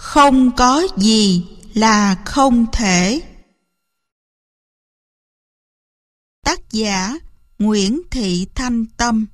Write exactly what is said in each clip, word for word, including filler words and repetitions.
Không có gì là không thể. Tác giả Nguyễn Thị Thanh Tâm.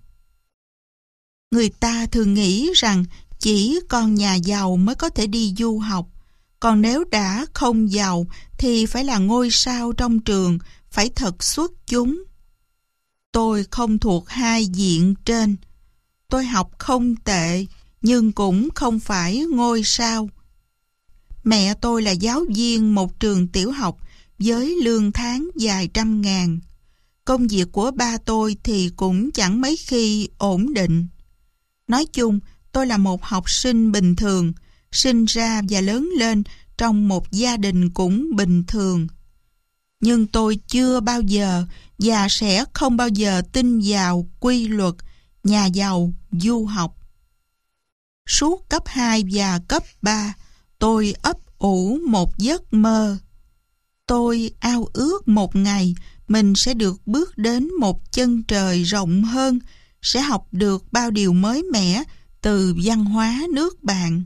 Người ta thường nghĩ rằng chỉ con nhà giàu mới có thể đi du học, còn nếu đã không giàu thì phải là ngôi sao trong trường, phải thật xuất chúng. Tôi không thuộc hai diện trên. Tôi học không tệ, nhưng cũng không phải ngôi sao. Mẹ tôi là giáo viên một trường tiểu học với lương tháng vài trăm ngàn. Công việc của ba tôi thì cũng chẳng mấy khi ổn định. Nói chung, tôi là một học sinh bình thường, sinh ra và lớn lên trong một gia đình cũng bình thường. Nhưng tôi chưa bao giờ và sẽ không bao giờ tin vào quy luật nhà giàu du học. Suốt cấp hai và cấp ba, tôi ấp ủ một giấc mơ. Tôi ao ước một ngày mình sẽ được bước đến một chân trời rộng hơn, sẽ học được bao điều mới mẻ từ văn hóa nước bạn.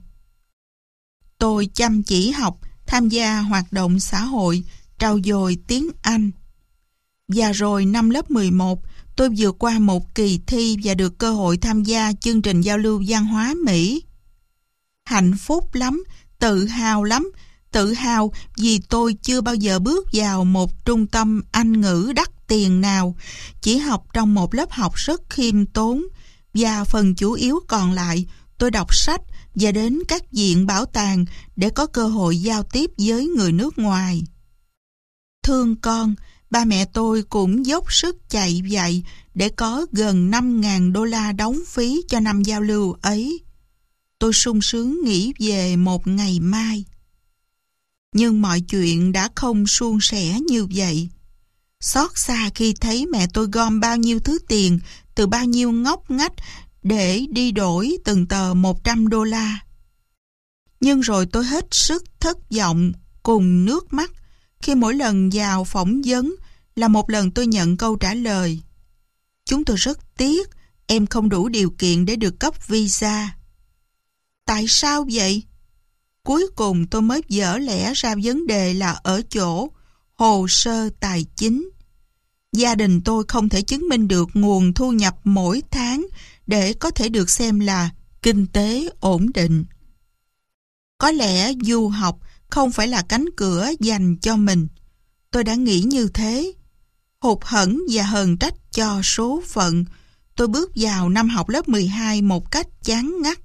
Tôi chăm chỉ học, tham gia hoạt động xã hội, trau dồi tiếng Anh. Và rồi năm lớp mười một, tôi vượt qua một kỳ thi và được cơ hội tham gia chương trình giao lưu văn hóa Mỹ. Hạnh phúc lắm, tự hào lắm, tự hào vì tôi chưa bao giờ bước vào một trung tâm Anh ngữ đắt tiền nào, chỉ học trong một lớp học rất khiêm tốn, và phần chủ yếu còn lại tôi đọc sách và đến các viện bảo tàng để có cơ hội giao tiếp với người nước ngoài. Thương con, ba mẹ tôi cũng dốc sức chạy vậy để có gần năm ngàn đô la đóng phí cho năm giao lưu ấy. Tôi sung sướng nghĩ về một ngày mai. Nhưng mọi chuyện đã không suôn sẻ như vậy. Xót xa khi thấy mẹ tôi gom bao nhiêu thứ tiền từ bao nhiêu ngóc ngách để đi đổi từng tờ một trăm đô la. Nhưng rồi tôi hết sức thất vọng cùng nước mắt khi mỗi lần vào phỏng vấn là một lần tôi nhận câu trả lời: chúng tôi rất tiếc em không đủ điều kiện để được cấp visa. Tại sao vậy? Cuối cùng tôi mới vỡ lẽ ra vấn đề là ở chỗ hồ sơ tài chính. Gia đình tôi không thể chứng minh được nguồn thu nhập mỗi tháng để có thể được xem là kinh tế ổn định. Có lẽ du học không phải là cánh cửa dành cho mình. Tôi đã nghĩ như thế. Hụt hẫng và hờn trách cho số phận, tôi bước vào năm học lớp mười hai một cách chán ngắt.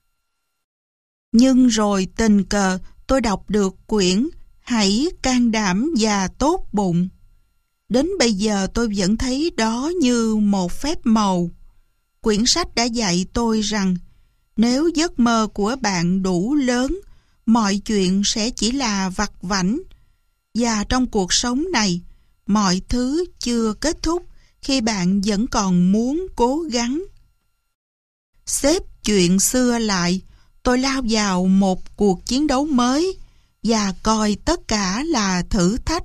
Nhưng rồi tình cờ tôi đọc được quyển Hãy can đảm và tốt bụng. Đến bây giờ tôi vẫn thấy đó như một phép màu. Quyển sách đã dạy tôi rằng nếu giấc mơ của bạn đủ lớn, mọi chuyện sẽ chỉ là vặt vãnh. Và trong cuộc sống này, mọi thứ chưa kết thúc khi bạn vẫn còn muốn cố gắng. Xếp chuyện xưa lại, tôi lao vào một cuộc chiến đấu mới và coi tất cả là thử thách.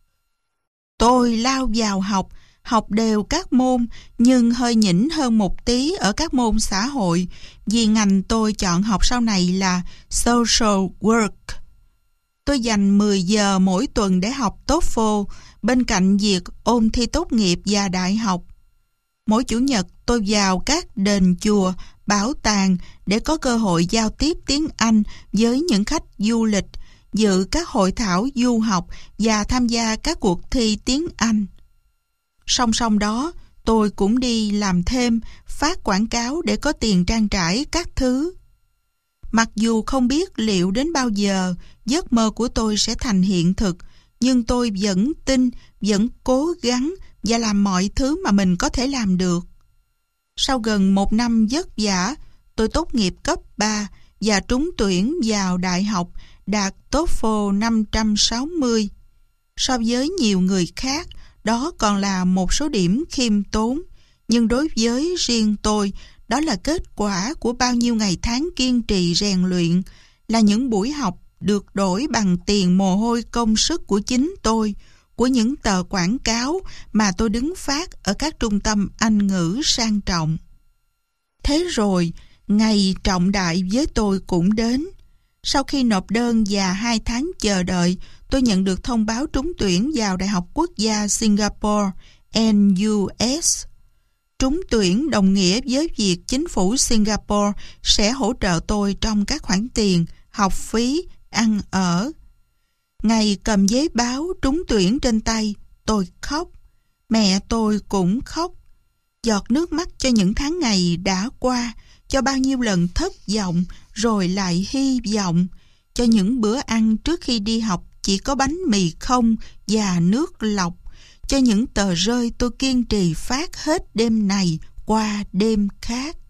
Tôi lao vào học, học đều các môn nhưng hơi nhỉnh hơn một tí ở các môn xã hội vì ngành tôi chọn học sau này là Social Work. Tôi dành mười giờ mỗi tuần để học TOEFL bên cạnh việc ôn thi tốt nghiệp và đại học. Mỗi chủ nhật tôi vào các đền chùa, bảo tàng để có cơ hội giao tiếp tiếng Anh với những khách du lịch, dự các hội thảo du học và tham gia các cuộc thi tiếng Anh. Song song đó, tôi cũng đi làm thêm, phát quảng cáo để có tiền trang trải các thứ. Mặc dù không biết liệu đến bao giờ giấc mơ của tôi sẽ thành hiện thực, nhưng tôi vẫn tin, vẫn cố gắng và làm mọi thứ mà mình có thể làm được. Sau gần một năm vất vả, tôi tốt nghiệp cấp ba và trúng tuyển vào đại học đạt TOEFL năm trăm sáu mươi. So với nhiều người khác, đó còn là một số điểm khiêm tốn, nhưng đối với riêng tôi, đó là kết quả của bao nhiêu ngày tháng kiên trì rèn luyện, là những buổi học được đổi bằng tiền mồ hôi công sức của chính tôi, của những tờ quảng cáo mà tôi đứng phát ở các trung tâm Anh ngữ sang trọng. Thế rồi, ngày trọng đại với tôi cũng đến. Sau khi nộp đơn và hai tháng chờ đợi, tôi nhận được thông báo trúng tuyển vào Đại học Quốc gia Singapore, N U S. Trúng tuyển đồng nghĩa với việc chính phủ Singapore sẽ hỗ trợ tôi trong các khoản tiền, học phí, ăn ở. Ngày cầm giấy báo trúng tuyển trên tay, tôi khóc. Mẹ tôi cũng khóc. Giọt nước mắt cho những tháng ngày đã qua, cho bao nhiêu lần thất vọng rồi lại hy vọng, cho những bữa ăn trước khi đi học chỉ có bánh mì không và nước lọc, cho những tờ rơi tôi kiên trì phát hết đêm này qua đêm khác.